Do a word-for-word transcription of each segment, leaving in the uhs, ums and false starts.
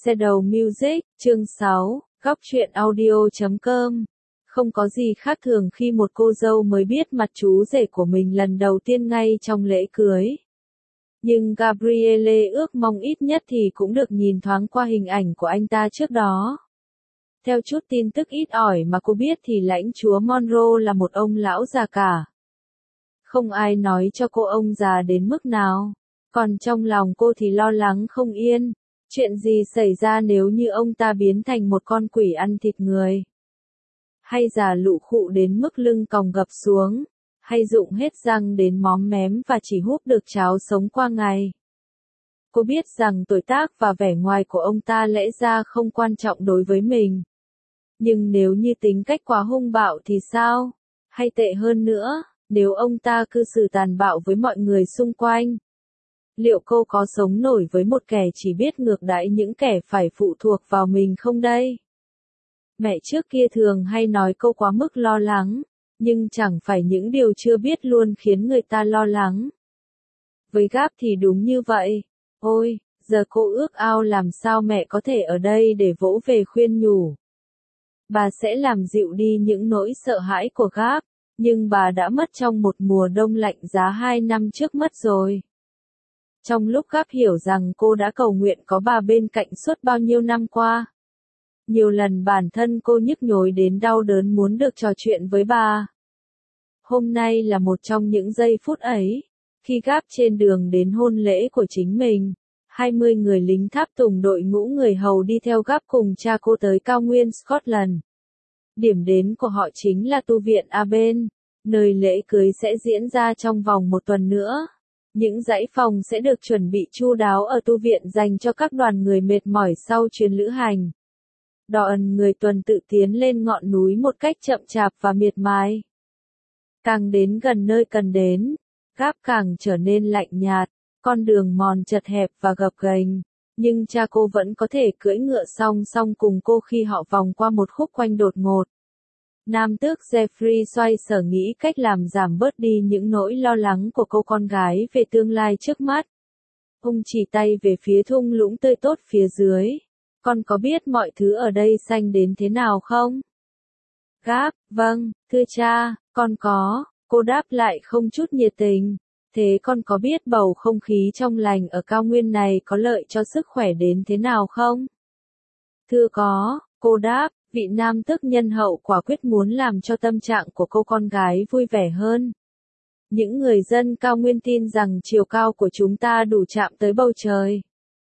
Shadow Music, chương sáu, góc truyện audio chấm com. Không có gì khác thường khi một cô dâu mới biết mặt chú rể của mình lần đầu tiên ngay trong lễ cưới. Nhưng Gabrielle ước mong ít nhất thì cũng được nhìn thoáng qua hình ảnh của anh ta trước đó. Theo chút tin tức ít ỏi mà cô biết thì lãnh chúa Monroe là một ông lão già cả. Không ai nói cho cô ông già đến mức nào. Còn trong lòng cô thì lo lắng không yên. Chuyện gì xảy ra nếu như ông ta biến thành một con quỷ ăn thịt người? Hay già lụ khụ đến mức lưng còng gập xuống? Hay rụng hết răng đến móm mém và chỉ húp được cháo sống qua ngày? Cô biết rằng tuổi tác và vẻ ngoài của ông ta lẽ ra không quan trọng đối với mình. Nhưng nếu như tính cách quá hung bạo thì sao? Hay tệ hơn nữa, nếu ông ta cư xử tàn bạo với mọi người xung quanh? Liệu cô có sống nổi với một kẻ chỉ biết ngược đãi những kẻ phải phụ thuộc vào mình không đây? Mẹ trước kia thường hay nói cô quá mức lo lắng, nhưng chẳng phải những điều chưa biết luôn khiến người ta lo lắng. Với Gap thì đúng như vậy. Ôi, giờ cô ước ao làm sao mẹ có thể ở đây để vỗ về khuyên nhủ. Bà sẽ làm dịu đi những nỗi sợ hãi của Gap, nhưng bà đã mất trong một mùa đông lạnh giá hai năm trước mất rồi. Trong lúc Gap hiểu rằng cô đã cầu nguyện có bà bên cạnh suốt bao nhiêu năm qua. Nhiều lần bản thân cô nhức nhối đến đau đớn muốn được trò chuyện với bà. Hôm nay là một trong những giây phút ấy, khi Gap trên đường đến hôn lễ của chính mình. hai mươi người lính tháp tùng đội ngũ người hầu đi theo Gap cùng cha cô tới cao nguyên Scotland. Điểm đến của họ chính là tu viện Aben, nơi lễ cưới sẽ diễn ra trong vòng một tuần nữa. Những dãy phòng sẽ được chuẩn bị chu đáo ở tu viện dành cho các đoàn người mệt mỏi sau chuyến lữ hành. Đoàn người tuần tự tiến lên ngọn núi một cách chậm chạp và miệt mài. Càng đến gần nơi cần đến, Gap càng trở nên lạnh nhạt, con đường mòn chật hẹp và gập ghềnh, nhưng cha cô vẫn có thể cưỡi ngựa song song cùng cô khi họ vòng qua một khúc quanh đột ngột. Nam tước Jeffrey xoay sở nghĩ cách làm giảm bớt đi những nỗi lo lắng của cô con gái về tương lai trước mắt. Ông chỉ tay về phía thung lũng tươi tốt phía dưới. Con có biết mọi thứ ở đây xanh đến thế nào không? Gap, vâng, thưa cha, con có, cô đáp lại không chút nhiệt tình. Thế con có biết bầu không khí trong lành ở cao nguyên này có lợi cho sức khỏe đến thế nào không? Thưa có, cô đáp, vị nam tước nhân hậu quả quyết muốn làm cho tâm trạng của cô con gái vui vẻ hơn. Những người dân cao nguyên tin rằng chiều cao của chúng ta đủ chạm tới bầu trời.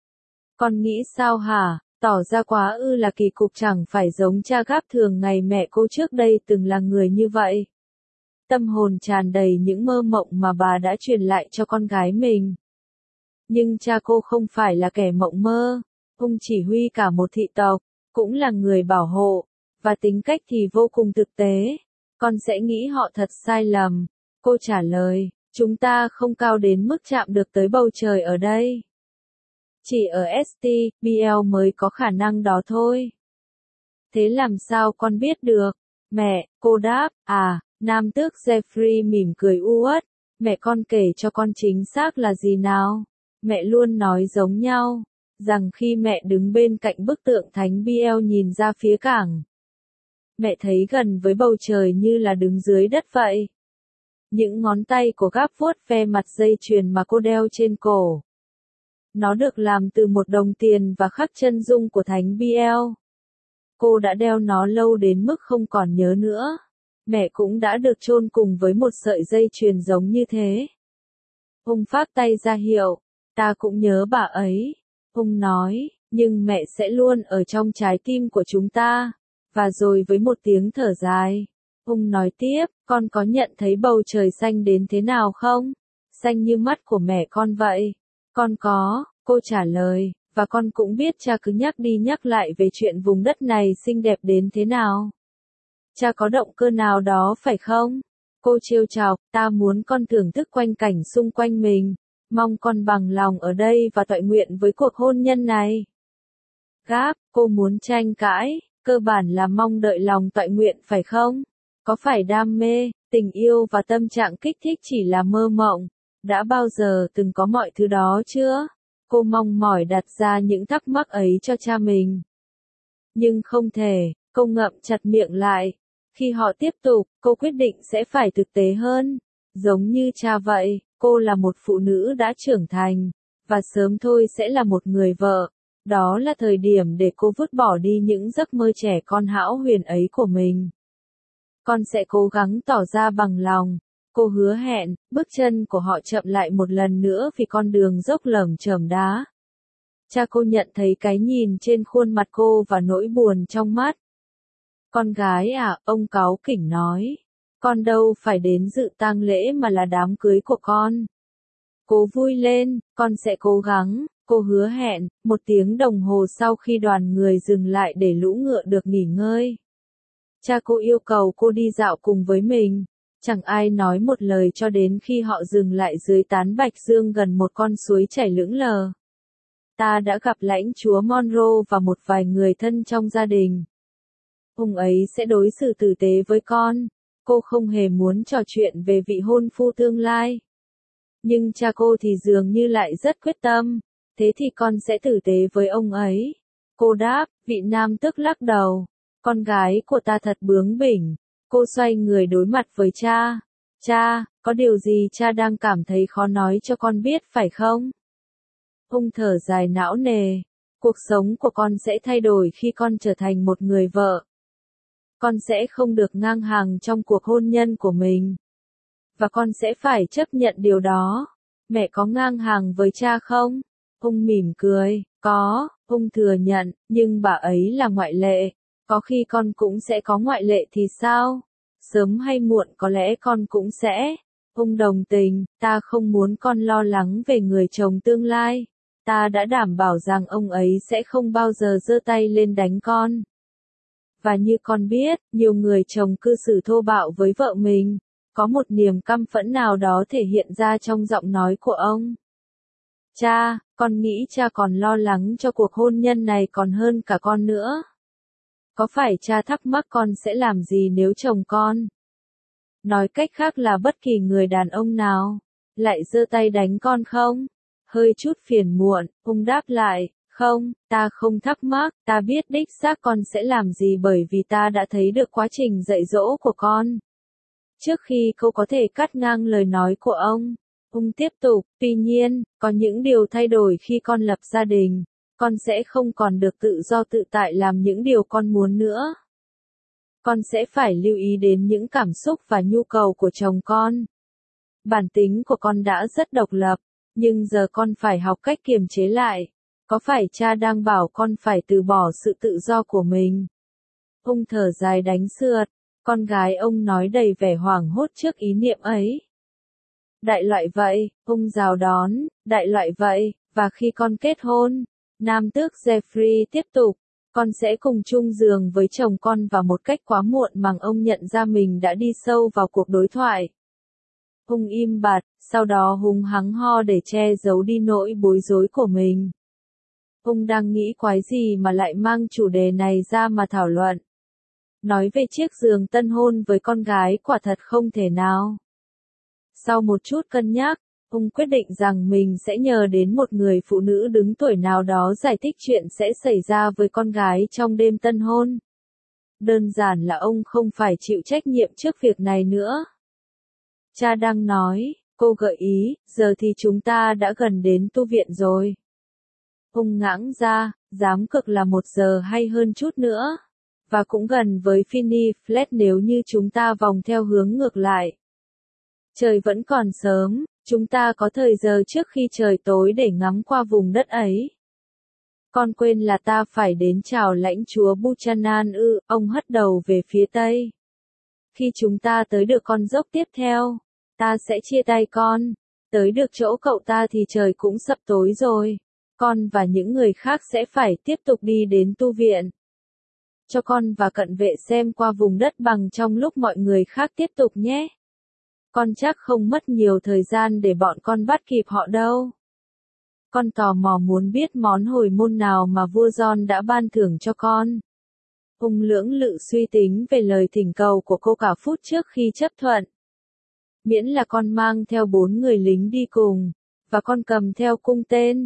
Con nghĩ sao hả? Tỏ ra quá ư là kỳ cục, chẳng phải giống cha Gap thường ngày mẹ cô trước đây từng là người như vậy. Tâm hồn tràn đầy những mơ mộng mà bà đã truyền lại cho con gái mình. Nhưng cha cô không phải là kẻ mộng mơ, ông chỉ huy cả một thị tộc, cũng là người bảo hộ, và tính cách thì vô cùng thực tế. Con sẽ nghĩ họ thật sai lầm. Cô trả lời, chúng ta không cao đến mức chạm được tới bầu trời ở đây. Chỉ ở ét tê, bê lờ mới có khả năng đó thôi. Thế làm sao con biết được? Mẹ, cô đáp, à, nam tước Jeffrey mỉm cười u uất. Mẹ con kể cho con chính xác là gì nào? Mẹ luôn nói giống nhau, rằng khi mẹ đứng bên cạnh bức tượng thánh bê lờ nhìn ra phía cảng, mẹ thấy gần với bầu trời như là đứng dưới đất vậy. Những ngón tay của Gap vuốt ve mặt dây chuyền mà cô đeo trên cổ. Nó được làm từ một đồng tiền và khắc chân dung của thánh bê lờ. Cô đã đeo nó lâu đến mức không còn nhớ nữa. Mẹ cũng đã được chôn cùng với một sợi dây chuyền giống như thế. Ông phác tay ra hiệu, ta cũng nhớ bà ấy. Ông nói, nhưng mẹ sẽ luôn ở trong trái tim của chúng ta. Và rồi với một tiếng thở dài, ông nói tiếp, con có nhận thấy bầu trời xanh đến thế nào không? Xanh như mắt của mẹ con vậy. Con có, cô trả lời, và con cũng biết cha cứ nhắc đi nhắc lại về chuyện vùng đất này xinh đẹp đến thế nào. Cha có động cơ nào đó phải không? Cô trêu chọc, ta muốn con thưởng thức quanh cảnh xung quanh mình, mong con bằng lòng ở đây và toại nguyện với cuộc hôn nhân này. Gap, cô muốn tranh cãi, cơ bản là mong đợi lòng toại nguyện phải không? Có phải đam mê, tình yêu và tâm trạng kích thích chỉ là mơ mộng? Đã bao giờ từng có mọi thứ đó chưa? Cô mong mỏi đặt ra những thắc mắc ấy cho cha mình. Nhưng không thể, cô ngậm chặt miệng lại. Khi họ tiếp tục, cô quyết định sẽ phải thực tế hơn. Giống như cha vậy, cô là một phụ nữ đã trưởng thành, và sớm thôi sẽ là một người vợ. Đó là thời điểm để cô vứt bỏ đi những giấc mơ trẻ con hão huyền ấy của mình. Con sẽ cố gắng tỏ ra bằng lòng. Cô hứa hẹn, bước chân của họ chậm lại một lần nữa vì con đường dốc lởm chởm đá. Cha cô nhận thấy cái nhìn trên khuôn mặt cô và nỗi buồn trong mắt. Con gái à, ông cáu kỉnh nói. Con đâu phải đến dự tang lễ mà là đám cưới của con. Cố vui lên, con sẽ cố gắng, cô hứa hẹn. Một tiếng đồng hồ sau khi đoàn người dừng lại để lũ ngựa được nghỉ ngơi. Cha cô yêu cầu cô đi dạo cùng với mình. Chẳng ai nói một lời cho đến khi họ dừng lại dưới tán bạch dương gần một con suối chảy lững lờ. Ta đã gặp lãnh chúa Monroe và một vài người thân trong gia đình. Ông ấy sẽ đối xử tử tế với con. Cô không hề muốn trò chuyện về vị hôn phu tương lai. Nhưng cha cô thì dường như lại rất quyết tâm. Thế thì con sẽ tử tế với ông ấy. Cô đáp, vị nam tức lắc đầu. Con gái của ta thật bướng bỉnh. Cô xoay người đối mặt với cha. Cha, có điều gì cha đang cảm thấy khó nói cho con biết phải không? Ông thở dài não nề. Cuộc sống của con sẽ thay đổi khi con trở thành một người vợ. Con sẽ không được ngang hàng trong cuộc hôn nhân của mình. Và con sẽ phải chấp nhận điều đó. Mẹ có ngang hàng với cha không? Ông mỉm cười. Có, ông thừa nhận, nhưng bà ấy là ngoại lệ. Có khi con cũng sẽ có ngoại lệ thì sao? Sớm hay muộn có lẽ con cũng sẽ. Ông đồng tình, ta không muốn con lo lắng về người chồng tương lai. Ta đã đảm bảo rằng ông ấy sẽ không bao giờ giơ tay lên đánh con. Và như con biết, nhiều người chồng cư xử thô bạo với vợ mình. Có một niềm căm phẫn nào đó thể hiện ra trong giọng nói của ông. Cha, con nghĩ cha còn lo lắng cho cuộc hôn nhân này còn hơn cả con nữa. Có phải cha thắc mắc con sẽ làm gì nếu chồng con? Nói cách khác là bất kỳ người đàn ông nào lại giơ tay đánh con không? Hơi chút phiền muộn, ông đáp lại, không, ta không thắc mắc, ta biết đích xác con sẽ làm gì bởi vì ta đã thấy được quá trình dạy dỗ của con. Trước khi cô có thể cắt ngang lời nói của ông, ông tiếp tục, tuy nhiên, có những điều thay đổi khi con lập gia đình. Con sẽ không còn được tự do tự tại làm những điều con muốn nữa. Con sẽ phải lưu ý đến những cảm xúc và nhu cầu của chồng con. Bản tính của con đã rất độc lập, nhưng giờ con phải học cách kiềm chế lại. Có phải cha đang bảo con phải từ bỏ sự tự do của mình? Ông thở dài đánh sượt, con gái ông nói đầy vẻ hoảng hốt trước ý niệm ấy. Đại loại vậy, ông rào đón, đại loại vậy, và khi con kết hôn, nam tước Jeffrey tiếp tục, con sẽ cùng chung giường với chồng con và một cách quá muộn màng ông nhận ra mình đã đi sâu vào cuộc đối thoại. Ông im bặt, sau đó hung hăng ho để che giấu đi nỗi bối rối của mình. Ông đang nghĩ quái gì mà lại mang chủ đề này ra mà thảo luận. Nói về chiếc giường tân hôn với con gái quả thật không thể nào. Sau một chút cân nhắc, ông quyết định rằng mình sẽ nhờ đến một người phụ nữ đứng tuổi nào đó giải thích chuyện sẽ xảy ra với con gái trong đêm tân hôn. Đơn giản là ông không phải chịu trách nhiệm trước việc này nữa. Cha đang nói, cô gợi ý, giờ thì chúng ta đã gần đến tu viện rồi. Ông ngãng ra, dám cực là một giờ hay hơn chút nữa. Và cũng gần với Finney Flat nếu như chúng ta vòng theo hướng ngược lại. Trời vẫn còn sớm, chúng ta có thời giờ trước khi trời tối để ngắm qua vùng đất ấy. Con quên là ta phải đến chào lãnh chúa Buchanan ư, ông hất đầu về phía tây. Khi chúng ta tới được con dốc tiếp theo, ta sẽ chia tay con. Tới được chỗ cậu ta thì trời cũng sập tối rồi. Con và những người khác sẽ phải tiếp tục đi đến tu viện. Cho con và cận vệ xem qua vùng đất bằng trong lúc mọi người khác tiếp tục nhé. Con chắc không mất nhiều thời gian để bọn con bắt kịp họ đâu. Con tò mò muốn biết món hồi môn nào mà vua John đã ban thưởng cho con. Ông lưỡng lự suy tính về lời thỉnh cầu của cô cả phút trước khi chấp thuận. Miễn là con mang theo bốn người lính đi cùng, và con cầm theo cung tên,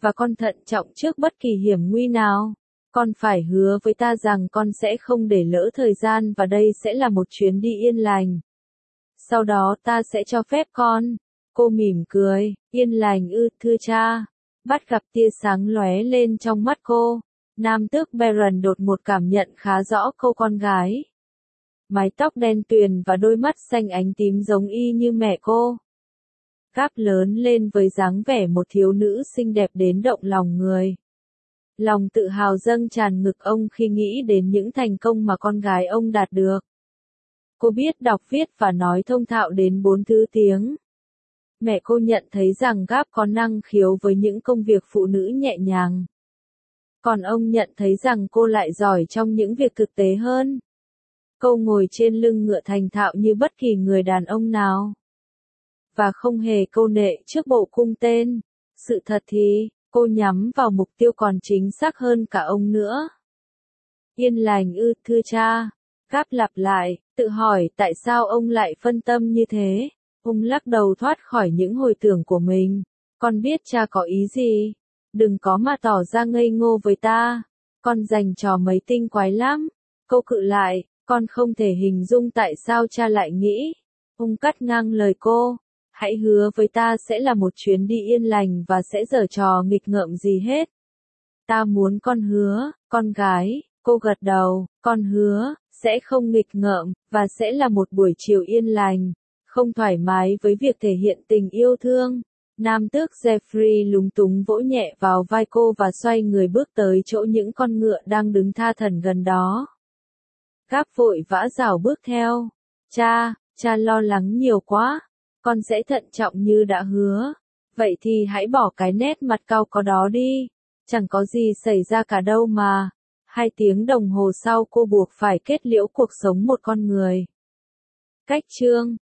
và con thận trọng trước bất kỳ hiểm nguy nào. Con phải hứa với ta rằng con sẽ không để lỡ thời gian và đây sẽ là một chuyến đi yên lành. Sau đó ta sẽ cho phép con. Cô mỉm cười, yên lành ư, thưa cha. Bắt gặp tia sáng lóe lên trong mắt cô. Nam tước Baron đột ngột cảm nhận khá rõ cô con gái. Mái tóc đen tuyền và đôi mắt xanh ánh tím giống y như mẹ cô. Gáp lớn lên với dáng vẻ một thiếu nữ xinh đẹp đến động lòng người. Lòng tự hào dâng tràn ngực ông khi nghĩ đến những thành công mà con gái ông đạt được. Cô biết đọc viết và nói thông thạo đến bốn thứ tiếng. Mẹ cô nhận thấy rằng Gáp có năng khiếu với những công việc phụ nữ nhẹ nhàng. Còn ông nhận thấy rằng cô lại giỏi trong những việc thực tế hơn. Cô ngồi trên lưng ngựa thành thạo như bất kỳ người đàn ông nào. Và không hề câu nệ trước bộ cung tên. Sự thật thì, cô nhắm vào mục tiêu còn chính xác hơn cả ông nữa. Yên lành ư, thưa cha. Gáp lặp lại, tự hỏi tại sao ông lại phân tâm như thế. Ông lắc đầu thoát khỏi những hồi tưởng của mình. Con biết cha có ý gì. Đừng có mà tỏ ra ngây ngô với ta. Con dành trò mấy tinh quái lắm. Câu cự lại, con không thể hình dung tại sao cha lại nghĩ. Ông cắt ngang lời cô. Hãy hứa với ta sẽ là một chuyến đi yên lành và sẽ giở trò nghịch ngợm gì hết. Ta muốn con hứa, con gái. Cô gật đầu, con hứa, sẽ không nghịch ngợm, và sẽ là một buổi chiều yên lành. Không thoải mái với việc thể hiện tình yêu thương. Nam tước Jeffrey lúng túng vỗ nhẹ vào vai cô và xoay người bước tới chỗ những con ngựa đang đứng tha thẩn gần đó. Gáp vội vã rảo bước theo. Cha, cha lo lắng nhiều quá. Con sẽ thận trọng như đã hứa. Vậy thì hãy bỏ cái nét mặt cau có đó đi. Chẳng có gì xảy ra cả đâu mà. Hai tiếng đồng hồ sau cô buộc phải kết liễu cuộc sống một con người. Cách chương